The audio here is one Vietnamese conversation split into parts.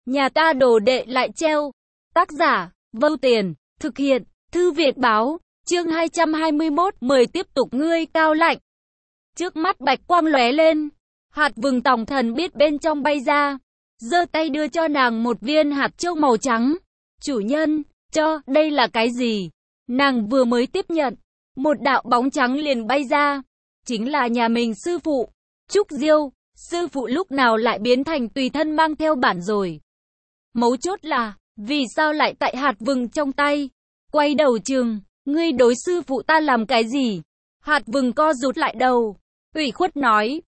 Nhà ta đồ đệ lại treo. Tác giả, Vâu Tiền, thực hiện, Thư viện báo, chương 221, mời tiếp tục ngươi cao lạnh. Trước mắt bạch quang lóe lên, hạt vừng tòng thần biết bên trong bay ra, giơ tay đưa cho nàng một viên hạt châu màu trắng. Chủ nhân, cho, đây là cái gì? Nàng vừa mới tiếp nhận, một đạo bóng trắng liền bay ra, chính là nhà mình sư phụ, Trúc Diêu. Sư phụ lúc nào lại biến thành tùy thân mang theo bản rồi? Mấu chốt là, vì sao lại tại hạt vừng trong tay? Quay đầu trường, ngươi đối sư phụ ta làm cái gì? Hạt vừng co rụt lại đầu, ủy khuất nói,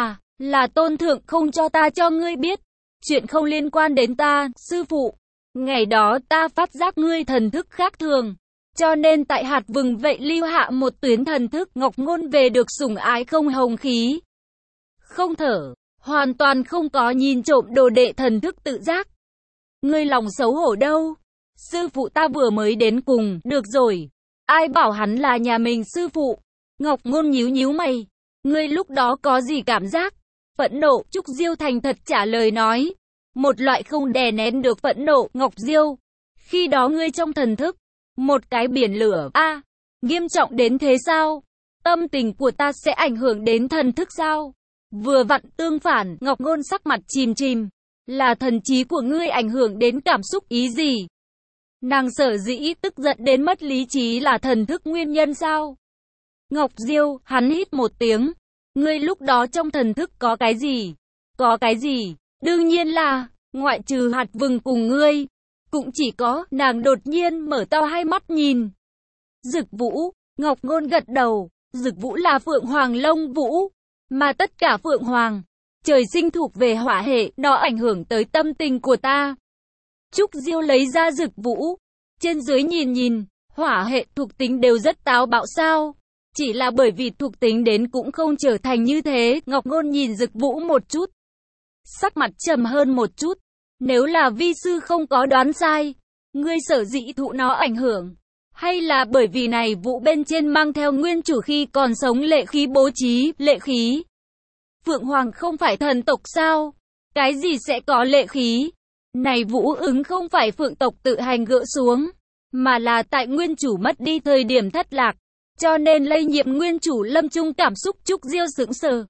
là tôn thượng không cho ta cho ngươi biết. Chuyện không liên quan đến ta, sư phụ. Ngày đó ta phát giác ngươi thần thức khác thường, cho nên tại hạt vừng vậy lưu hạ một tuyến thần thức. Ngọc Ngôn về được sủng ái không hồng khí, không thở, hoàn toàn không có nhìn trộm đồ đệ thần thức tự giác. Ngươi lòng xấu hổ đâu? Sư phụ ta vừa mới đến cùng, được rồi. Ai bảo hắn là nhà mình sư phụ? Ngọc Ngôn nhíu nhíu mày. Ngươi lúc đó có gì cảm giác? Phẫn nộ. Trúc Diêu thành thật trả lời nói. Một loại không đè nén được phẫn nộ. Ngọc Diêu, khi đó ngươi trong thần thức, một cái biển lửa. Nghiêm trọng đến thế sao? Tâm tình của ta sẽ ảnh hưởng đến thần thức sao? Vừa vặn tương phản. Ngọc Ngôn sắc mặt chìm chìm. Là thần trí của ngươi ảnh hưởng đến cảm xúc ý gì? Nàng sở dĩ tức giận đến mất lý trí là thần thức nguyên nhân sao? Ngọc Diêu, hắn hít một tiếng. Ngươi lúc đó trong thần thức có cái gì? Có cái gì? Đương nhiên là, ngoại trừ hạt vừng cùng ngươi, cũng chỉ có. Nàng đột nhiên mở to hai mắt nhìn. Dực Vũ. Ngọc Ngôn gật đầu. Dực Vũ là Phượng Hoàng Lông Vũ, mà tất cả Phượng Hoàng trời sinh thuộc về hỏa hệ, nó ảnh hưởng tới tâm tình của ta. Trúc Diêu lấy ra Dực Vũ, trên dưới nhìn, hỏa hệ thuộc tính đều rất táo bạo sao? Chỉ là bởi vì thuộc tính đến cũng không trở thành như thế. Ngọc Ngôn nhìn Dực Vũ một chút, sắc mặt trầm hơn một chút. Nếu là vi sư không có đoán sai, ngươi sở dĩ thụ nó ảnh hưởng, hay là bởi vì này Vũ bên trên mang theo nguyên chủ khi còn sống lệ khí bố trí, lệ khí? Phượng Hoàng không phải thần tộc sao? Cái gì sẽ có lệ khí? Này Vũ ứng không phải Phượng tộc tự hành gỡ xuống, mà là tại nguyên chủ mất đi thời điểm thất lạc, cho nên lây nhiễm nguyên chủ lâm chung cảm xúc. Trúc Diêu sững sờ.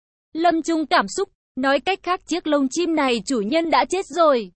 Lâm chung cảm xúc, nói cách khác chiếc lông chim này chủ nhân đã chết rồi,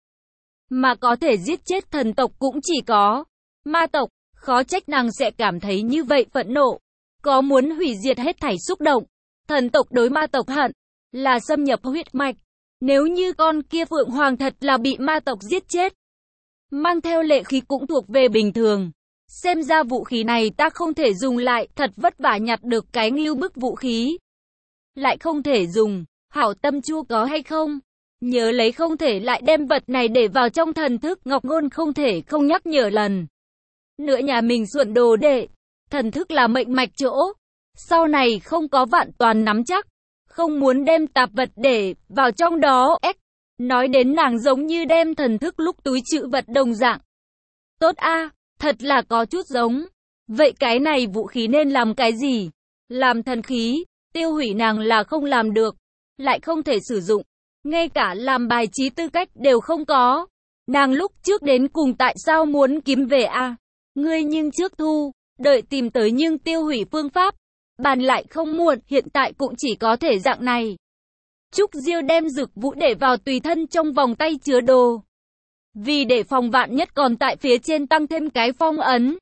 mà có thể giết chết thần tộc cũng chỉ có ma tộc. Khó trách nàng sẽ cảm thấy như vậy phẫn nộ, có muốn hủy diệt hết thảy xúc động. Thần tộc đối ma tộc hận là xâm nhập huyết mạch. Nếu như con kia Phượng Hoàng thật là bị ma tộc giết chết, mang theo lệ khí cũng thuộc về bình thường. Xem ra vũ khí này ta không thể dùng lại, thật vất vả nhặt được cái ngưu bức vũ khí, lại không thể dùng. Hảo tâm Chu có hay không? Nhớ lấy không thể lại đem vật này để vào trong thần thức. Ngọc Ngôn không thể không nhắc nhở lần nữa nhà mình xuẩn đồ đệ. Thần thức là mệnh mạch chỗ, sau này không có vạn toàn nắm chắc, không muốn đem tạp vật để vào trong đó. Nói đến nàng giống như đem thần thức lúc túi trữ vật đồng dạng. Tốt thật là có chút giống. Vậy cái này vũ khí nên làm cái gì? Làm thần khí, tiêu hủy nàng là không làm được, lại không thể sử dụng, ngay cả làm bài trí tư cách đều không có. Nàng lúc trước đến cùng tại sao muốn kiếm về Ngươi nhưng trước thu, đợi tìm tới nhưng tiêu hủy phương pháp, bàn lại không muộn, hiện tại cũng chỉ có thể dạng này. Trúc Diêu đem Dực Vũ để vào tùy thân trong vòng tay chứa đồ, vì để phòng vạn nhất còn tại phía trên tăng thêm cái phong ấn.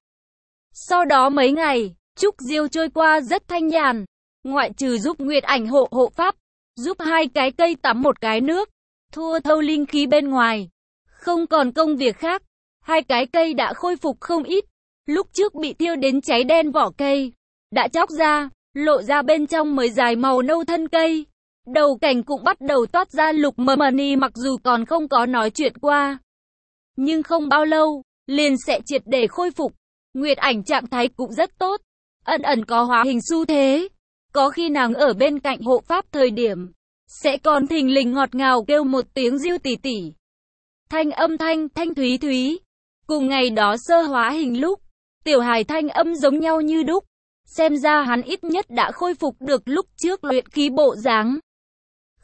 Sau đó mấy ngày, Trúc Diêu trôi qua rất thanh nhàn, ngoại trừ giúp Nguyệt Ảnh hộ pháp, giúp hai cái cây tắm một cái nước, thua thâu linh khí bên ngoài, không còn công việc khác. Hai cái cây đã khôi phục không ít, lúc trước bị thiêu đến cháy đen vỏ cây đã chóc ra, lộ ra bên trong mới dài màu nâu thân cây. Đầu cành cũng bắt đầu toát ra lục mờ mani, mặc dù còn không có nói chuyện qua, nhưng không bao lâu liền sẽ triệt để khôi phục. Nguyệt Ảnh trạng thái cũng rất tốt, ẩn có hóa hình xu thế. Có khi nàng ở bên cạnh hộ pháp thời điểm, sẽ còn thình lình ngọt ngào kêu một tiếng Diêu tỷ tỷ. Thanh âm thanh thúy thúy. Cùng ngày đó sơ hóa hình lúc, tiểu hài thanh âm giống nhau như đúc. Xem ra hắn ít nhất đã khôi phục được lúc trước luyện khí bộ dáng.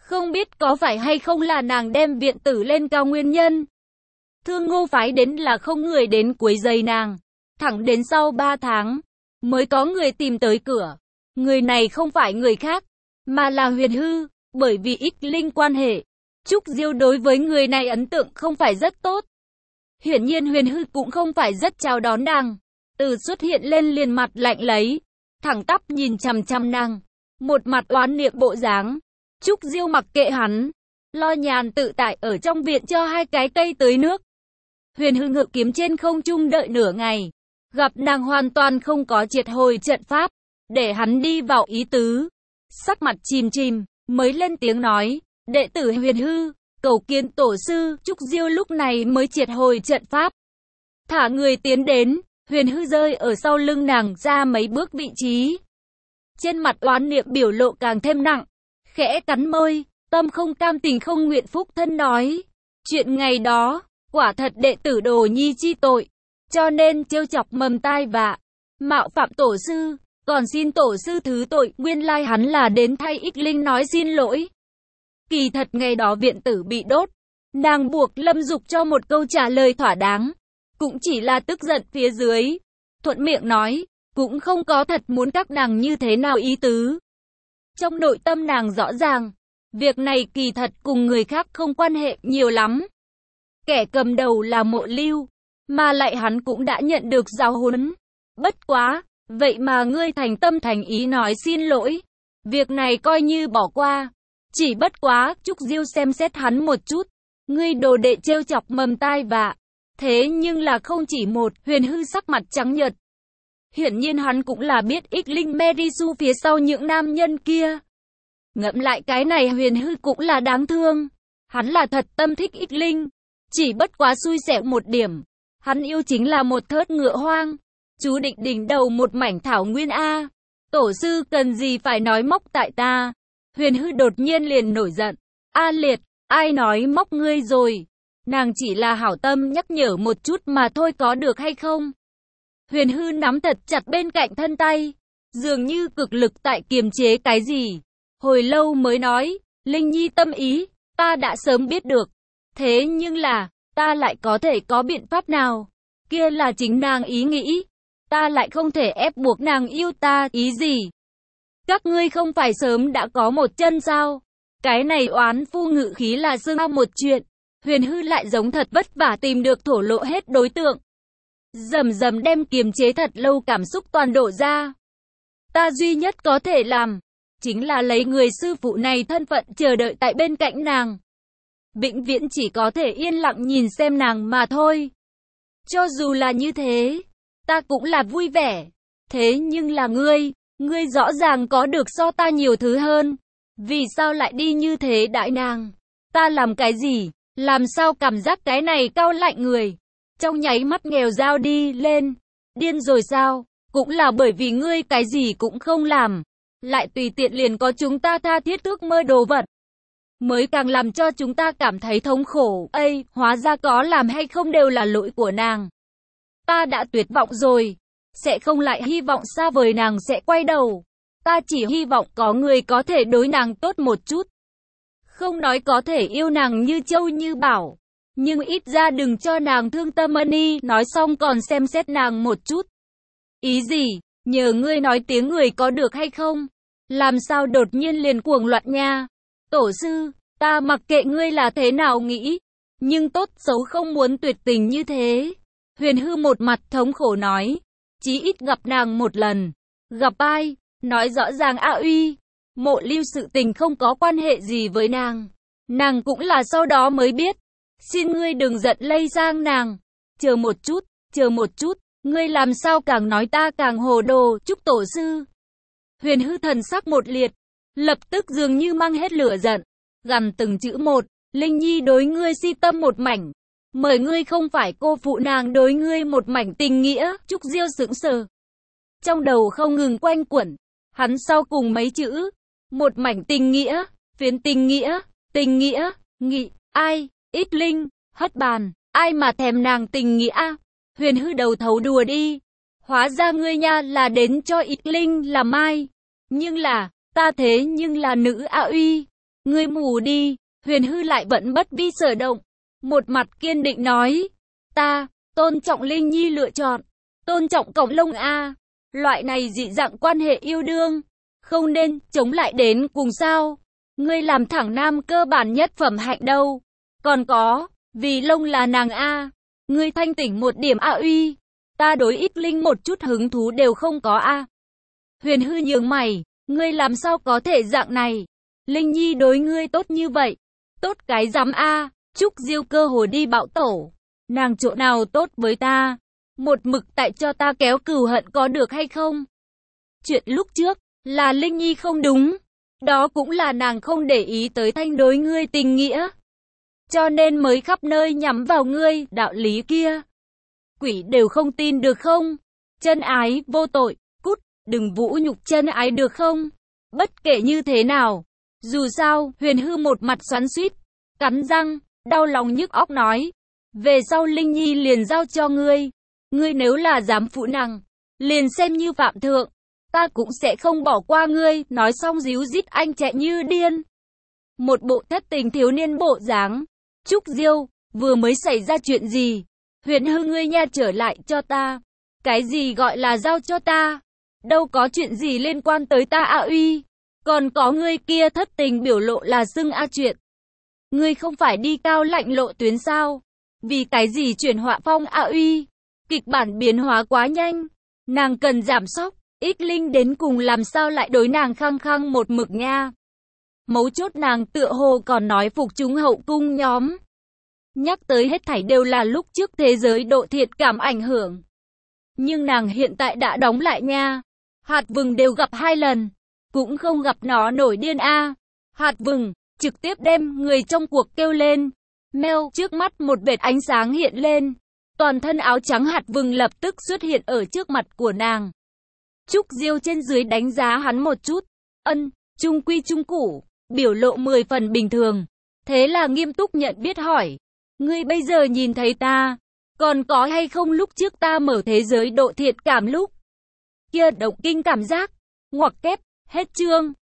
Không biết có phải hay không là nàng đem viện tử lên cao nguyên nhân. Thương Ngô phái đến là không người đến quấy rầy nàng. Thẳng đến sau 3 tháng, mới có người tìm tới cửa. Người này không phải người khác, mà là Huyền Hư, bởi vì ích linh quan hệ. Trúc Diêu đối với người này ấn tượng không phải rất tốt. Hiển nhiên Huyền Hư cũng không phải rất chào đón nàng. Từ xuất hiện lên liền mặt lạnh lấy, thẳng tắp nhìn chằm chằm nàng, một mặt oán niệm bộ dáng. Trúc Diêu mặc kệ hắn, lo nhàn tự tại ở trong viện cho 2 cái cây tưới nước. Huyền Hư ngự kiếm trên không trung đợi nửa ngày, gặp nàng hoàn toàn không có triệt hồi trận pháp, để hắn đi vào ý tứ. Sắc mặt chìm chìm, mới lên tiếng nói, đệ tử Huyền Hư, cầu kiến tổ sư. Trúc Diêu lúc này mới triệt hồi trận pháp, thả người tiến đến. Huyền Hư rơi ở sau lưng nàng ra mấy bước vị trí. Trên mặt oán niệm biểu lộ càng thêm nặng, khẽ cắn môi, tâm không cam tình không nguyện phúc thân nói. Chuyện ngày đó, quả thật đệ tử đồ nhi chi tội, cho nên trêu chọc mầm tai vạ, mạo phạm tổ sư, còn xin tổ sư thứ tội. Nguyên lai hắn là đến thay ích linh nói xin lỗi. Kỳ thật ngày đó viện tử bị đốt, nàng buộc Lâm Dục cho một câu trả lời thỏa đáng. Cũng chỉ là tức giận phía dưới, thuận miệng nói, cũng không có thật muốn các nàng như thế nào ý tứ. Trong nội tâm nàng rõ ràng, việc này kỳ thật cùng người khác không quan hệ nhiều lắm. Kẻ cầm đầu là Mộ Lưu, mà lại hắn cũng đã nhận được giáo huấn. Bất quá, vậy mà ngươi thành tâm thành ý nói xin lỗi. Việc này coi như bỏ qua. Chỉ bất quá, Trúc Diêu xem xét hắn một chút. Ngươi đồ đệ trêu chọc mầm tai vạ. Thế nhưng là không chỉ một. Huyền Hư sắc mặt trắng nhợt. Hiển nhiên hắn cũng là biết ích linh Merisu phía sau những nam nhân kia. Ngẫm lại cái này Huyền Hư cũng là đáng thương. Hắn là thật tâm thích ích linh. Chỉ bất quá xui xẻo một điểm. Hắn yêu chính là một thớt ngựa hoang. Chú định đỉnh đầu một mảnh thảo nguyên A. Tổ sư cần gì phải nói móc tại ta. Huyền Hư đột nhiên liền nổi giận. A Liệt, ai nói móc ngươi rồi? Nàng chỉ là hảo tâm nhắc nhở một chút mà thôi, có được hay không? Huyền Hư nắm thật chặt bên cạnh thân tay, dường như cực lực tại kiềm chế cái gì. Hồi lâu mới nói, Linh Nhi tâm ý, ta đã sớm biết được. Thế nhưng là, ta lại có thể có biện pháp nào? Kia là chính nàng ý nghĩ. Ta lại không thể ép buộc nàng yêu ta, ý gì? Các ngươi không phải sớm đã có một chân sao? Cái này oán phu ngự khí là xưng một chuyện. Huyền Hư lại giống thật vất vả tìm được thổ lộ hết đối tượng. Dầm dầm đem kiềm chế thật lâu cảm xúc toàn đổ ra. Ta duy nhất có thể làm, chính là lấy người sư phụ này thân phận chờ đợi tại bên cạnh nàng. Vĩnh viễn chỉ có thể yên lặng nhìn xem nàng mà thôi. Cho dù là như thế, ta cũng là vui vẻ. Thế nhưng là ngươi rõ ràng có được so ta nhiều thứ hơn. Vì sao lại đi như thế đại nàng? Ta làm cái gì? Làm sao cảm giác cái này cao lạnh người? Trong nháy mắt nghèo dao đi lên. Điên rồi sao? Cũng là bởi vì ngươi cái gì cũng không làm. Lại tùy tiện liền có chúng ta tha thiết ước mơ đồ vật. Mới càng làm cho chúng ta cảm thấy thống khổ. Ây, hóa ra có làm hay không đều là lỗi của nàng. Ta đã tuyệt vọng rồi. Sẽ không lại hy vọng xa vời nàng sẽ quay đầu. Ta chỉ hy vọng có người có thể đối nàng tốt một chút. Không nói có thể yêu nàng như châu như bảo. Nhưng ít ra đừng cho nàng thương tâm ân. Nói xong còn xem xét nàng một chút. Ý gì? Nhờ ngươi nói tiếng người có được hay không? Làm sao đột nhiên liền cuồng loạn nha? Tổ sư, ta mặc kệ ngươi là thế nào nghĩ. Nhưng tốt xấu không muốn tuyệt tình như thế. Huyền Hư một mặt thống khổ nói. Chí ít gặp nàng một lần. Gặp ai? Nói rõ ràng A Uy. Mộ Lưu sự tình không có quan hệ gì với nàng. Nàng cũng là sau đó mới biết. Xin ngươi đừng giận lây sang nàng. Chờ một chút. Ngươi làm sao càng nói ta càng hồ đồ. Chúc tổ sư. Huyền Hư thần sắc một liệt. Lập tức dường như mang hết lửa giận. Gằn từng chữ một. Linh Nhi đối ngươi si tâm một mảnh. Mời ngươi không phải cô phụ nàng đối ngươi một mảnh tình nghĩa. Trúc Diêu sững sờ. Trong đầu không ngừng quanh quẩn. Hắn sau cùng mấy chữ. Một mảnh tình nghĩa. Phiến tình nghĩa. Nghị. Ai? Ít linh. Hất bàn. Ai mà thèm nàng tình nghĩa. Huyền Hư đầu thấu đùa đi. Hóa ra ngươi nha là đến cho ít linh làm ai. Nhưng là. Ta thế nhưng là nữ A Uy. Ngươi mù đi, Huyền Hư lại vẫn bất vi sở động. Một mặt kiên định nói, ta, tôn trọng Linh Nhi lựa chọn, tôn trọng Cổng Lông A. Loại này dị dạng quan hệ yêu đương, không nên chống lại đến cùng sao. Ngươi làm thẳng nam cơ bản nhất phẩm hạnh đâu. Còn có, vì Lông là nàng A. Ngươi thanh tỉnh một điểm A uy. Ta đối Ít Linh một chút hứng thú đều không có A. Huyền Hư nhướng mày, ngươi làm sao có thể dạng này. Linh Nhi đối ngươi tốt như vậy. Tốt cái dám A. Trúc Diêu cơ hồ đi bạo tổ. Nàng chỗ nào tốt với ta. Một mực tại cho ta kéo cừu hận có được hay không? Chuyện lúc trước, là Linh Nhi không đúng. Đó cũng là nàng không để ý tới thanh đối ngươi tình nghĩa. Cho nên mới khắp nơi nhắm vào ngươi, đạo lý kia. Quỷ đều không tin được không? Chân ái, vô tội, cút, đừng vũ nhục chân ái được không? Bất kể như thế nào. Dù sao, Huyền Hư một mặt xoắn xuýt, cắn răng, đau lòng nhức óc nói. Về sau Linh Nhi liền giao cho ngươi. Ngươi nếu là dám phụ nàng, liền xem như phạm thượng. Ta cũng sẽ không bỏ qua ngươi, nói xong díu dít anh chạy như điên. Một bộ thất tình thiếu niên bộ dáng. Trúc Diêu, vừa mới xảy ra chuyện gì? Huyền Hư ngươi nha trở lại cho ta. Cái gì gọi là giao cho ta? Đâu có chuyện gì liên quan tới ta A uy. Còn có ngươi kia thất tình biểu lộ là xưng A chuyện. Ngươi không phải đi cao lạnh lộ tuyến sao? Vì cái gì chuyển họa phong A uy? Kịch bản biến hóa quá nhanh. Nàng cần giảm sóc. Ít Linh đến cùng làm sao lại đối nàng khăng khăng một mực nha. Mấu chốt nàng tựa hồ còn nói phục chúng hậu cung nhóm. Nhắc tới hết thảy đều là lúc trước thế giới độ thiệt cảm ảnh hưởng. Nhưng nàng hiện tại đã đóng lại nha. Hạt vừng đều gặp 2 lần. Cũng không gặp nó nổi điên a. Hạt vừng, trực tiếp đem người trong cuộc kêu lên. Mèo, trước mắt một vệt ánh sáng hiện lên. Toàn thân áo trắng hạt vừng lập tức xuất hiện ở trước mặt của nàng. Trúc Diêu trên dưới đánh giá hắn một chút. Trung quy trung củ, biểu lộ 10 phần bình thường. Thế là nghiêm túc nhận biết hỏi. Ngươi bây giờ nhìn thấy ta, còn có hay không lúc trước ta mở thế giới độ thiệt cảm lúc kia động kinh cảm giác? Ngoặc kép, hết chương.